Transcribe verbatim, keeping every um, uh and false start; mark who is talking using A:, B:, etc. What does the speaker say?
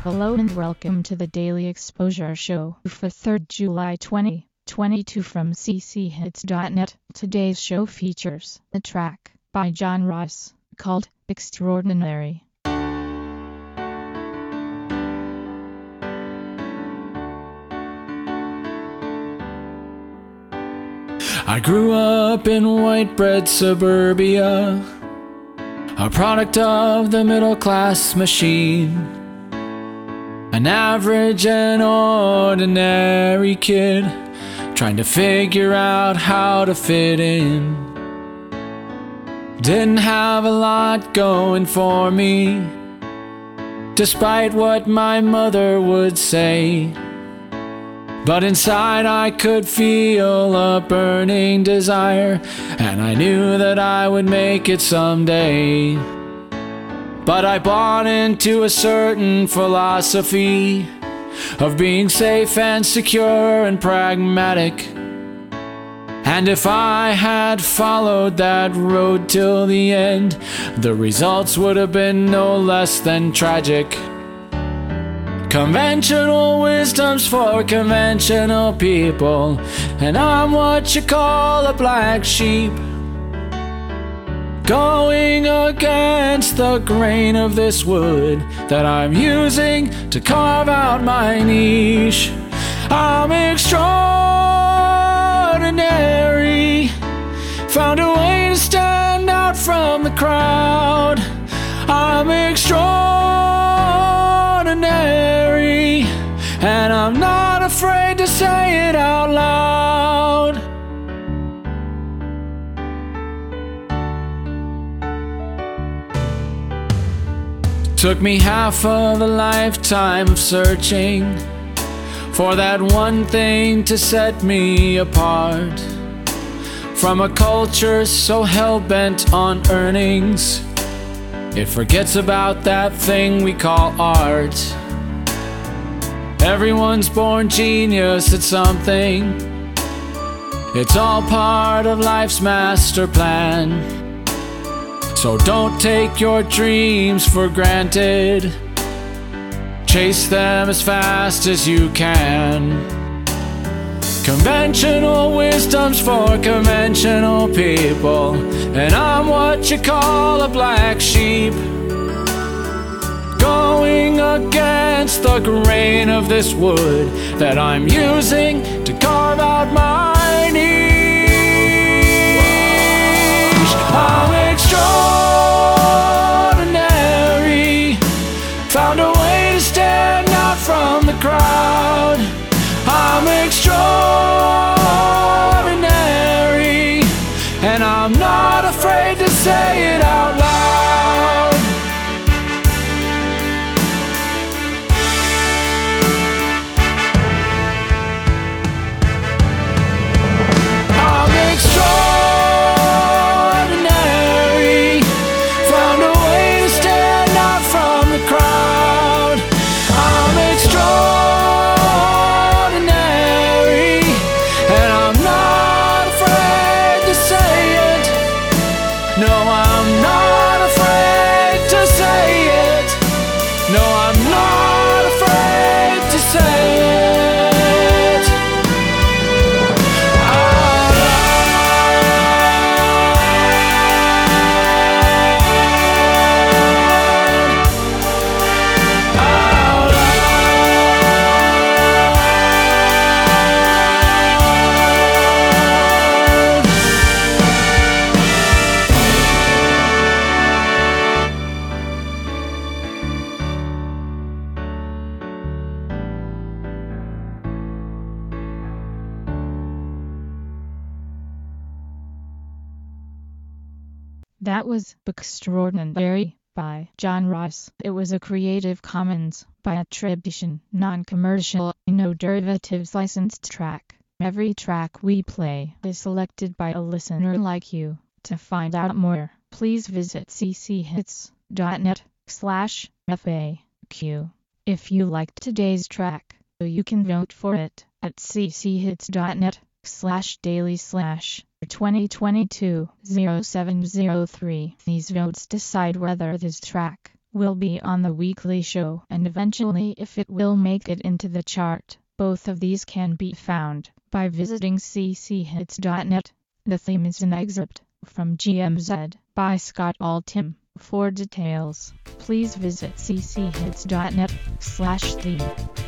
A: Hello and welcome to the Daily Exposure Show for third of July twenty twenty-two from c c hits dot net. Today's show features a track by John Ross called Extraordinary.
B: I grew up in white bread suburbia, a product of the middle class machine. An average and ordinary kid trying to figure out how to fit in. Didn't have a lot going for me, despite what my mother would say. But inside I could feel a burning desire, and I knew that I would make it someday. But I bought into a certain philosophy of being safe and secure and pragmatic. And if I had followed that road till the end, the results would have been no less than tragic. Conventional wisdom's for conventional people, and I'm what you call a black sheep, going against the grain of this wood that I'm using to carve out my niche. I'm extraordinary, found a way to stand out from the crowd. I'm extraordinary, and I'm not afraid to say it out loud. Took me half of a lifetime of searching for that one thing to set me apart from a culture so hell-bent on earnings it forgets about that thing we call art. Everyone's born genius at something. It's all part of life's master plan. So don't take your dreams for granted. Chase them as fast as you can. Conventional wisdom's for conventional people, and I'm what you call a black sheep, going against the grain of this wood that I'm using to carve out my niche. I'm extraordinary, found a way to stand out from the crowd. I'm extraordinary, and I'm not afraid to say it out loud. I'm extraordinary, found a way to stand out from the crowd. I'm extraordinary, and I'm not afraid to say it. No, I'm not afraid to say it. No, I'm not afraid to say it. Out loud. Out
A: That was Extraordinary by John Ross. It was a Creative Commons by attribution, non-commercial, no derivatives licensed track. Every track we play is selected by a listener like you. To find out more, please visit c c hits dot net slash F A Q. If you liked today's track, you can vote for it at c c hits dot net slash daily slash twenty twenty-two oh seven oh three. These votes decide whether this track will be on the weekly show, and eventually if it will make it into the chart. Both of these can be found by visiting c c hits dot net. The theme is an excerpt from G M Z by Scott Altham. For details, please visit c c hits dot net slash theme.